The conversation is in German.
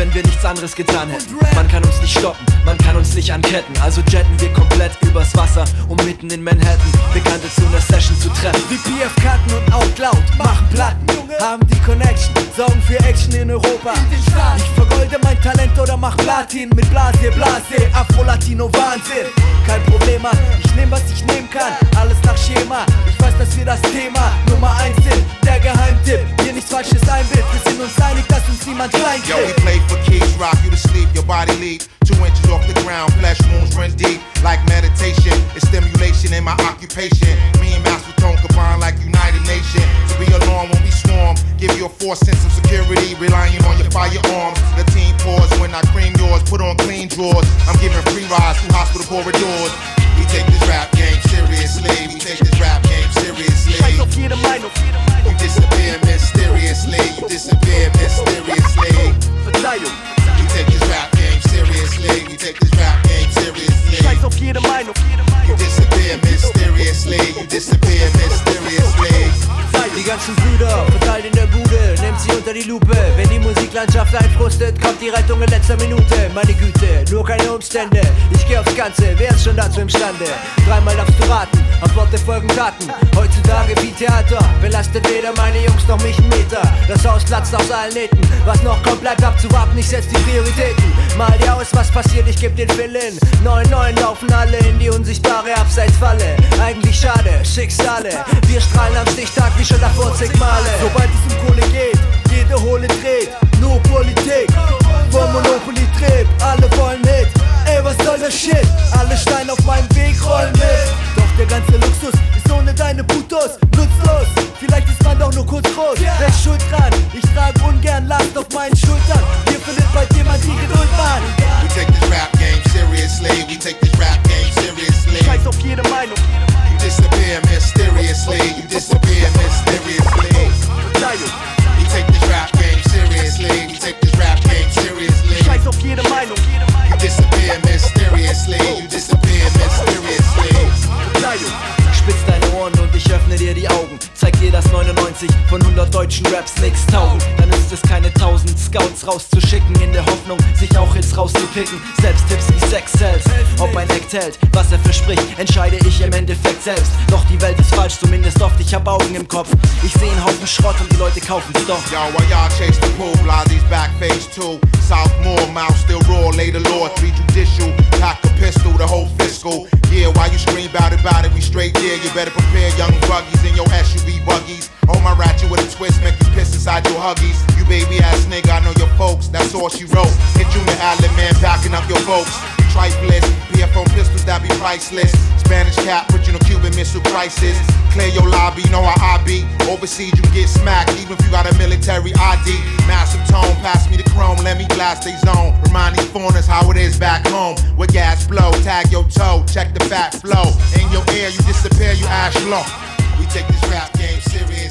wenn wir nichts anderes getan hätten. Man kann uns nicht stoppen, man kann uns nicht anketten. Also jetten wir komplett übers Wasser, um mitten in Manhattan Bekannte zu einer Session zu treffen. Die PF cutten und auch laut, machen Platten, haben die Connection, sorgen für Action in Europa. Ich vergolde mein Talent oder mach Platin mit Blase, Afro-Latino Wahnsinn. Kein Problem, Mann, ich nehm was ich nehmen kann, alles nach Schema. Ich weiß, dass wir das Thema Nummer 1 sind, der Geheimtipp. Hier nichts Falsches einbild, wir sind uns einig, dass uns niemand klein Yo, we kriegt. play for keys, rock you to sleep, your body leap 2 inches off the ground, flesh wounds run deep like meditation. It's stimulation in my occupation. Me and Master Tone combine like United Nations. To be alone when we swarm, give you a false sense of security, relying on your firearms. The team pause when I cream yours, put on clean drawers. I'm giving free rides through hospital corridors. We take this rap game seriously. We take this rap game seriously. Scheiß auf jede Meinung, You disappear mysteriously. You disappear mysteriously. Verzeihung. We take this rap game seriously. We take this rap game seriously. Scheiß auf jede Meinung, You disappear mysteriously. You disappear mysteriously. die ganzen Brüder verteilt in der Bude, nehmt sie unter die Lupe. Wenn die Musiklandschaft einfrustet, kommt die Rettung in letzter Minute. Meine Güte, nur keine Umstände, ich geh aufs Ganze, wer ist schon dazu imstande? Dreimal darfst du raten, auf Worte folgen Taten. Heutzutage wie Theater, belastet weder meine Jungs noch mich einen Meter. Das Haus platzt aus allen Nähten, was noch kommt bleibt abzuwarten, ich setz die Prioritäten. Mal dir aus, was passiert, ich geb den Fill-In. 9-9 laufen alle in die unsichtbare Abseitsfalle. Eigentlich schade, Schicksale, wir strahlen am Stichtag wie schon davor zig Male. Sobald es um Kohle geht, jede Hohle dreht. Nur Politik, vom Monopoly dreht. Alle wollen Hit, ey was soll das Shit? Alle Steine auf meinem Weg rollen mit. Doch der ganze Luxus ist ohne deine Putos nutzlos. Vielleicht ist man doch nur kurz groß, wer ist schuld dran? Ich trage ungern Last auf meinen Schultern. Hier findet bald jemand die Geduld, Mann. We take this rap game seriously. We take this rap game seriously. Scheiß auf jede Meinung, You disappear mysteriously. You disappear mysteriously. Verzeihung. We take this rap game seriously. We take this rap game seriously. Scheiß auf jede Meinung, You disappear mysteriously. You disappear mysteriously. Verzeihung. Spitz deine Ohren und ich öffne dir die Augen. Zeig dir, dass 99 von 100 deutschen Raps nix taugen. Dann ist es keine 1000 Scouts rauszuschicken, in der Hoffnung, sich auch Hits rauszupicken. Selbsttipps wie Sex sells, ob ein Act hält, was er verspricht, entscheide ich im Endeffekt selbst. Doch die Welt ist falsch, zumindest oft, ich hab Augen im Kopf. Ich seh einen Haufen Schrott und die Leute kaufen's doch. Yo, while y'all chase the pool, Blondie's back phase 2. Sophomore, mouth still raw, lay the law, 3 judicial. Pack a pistol, the whole fiscal. Yeah, while you scream about it, we straight there. You better prepare young buggies in your SUV buggies. Hold my ratchet with a twist, make you piss inside your huggies. You baby ass nigga, I know your folks, that's all she wrote. Hit you in the alley, man, packing up your folks. You trifless, PF on pistols that be priceless. Spanish cap, original Cuban Missile Crisis. Clear your lobby, you know how I be. Overseas, you get smacked, even if you got a military ID. Massive tone, pass me the chrome, let me blast they zone. Remind these foreigners how it is back home. Where gas blow, tag your toe, check the fat flow. In your ear, you disappear, you ash low. We take this rap game serious.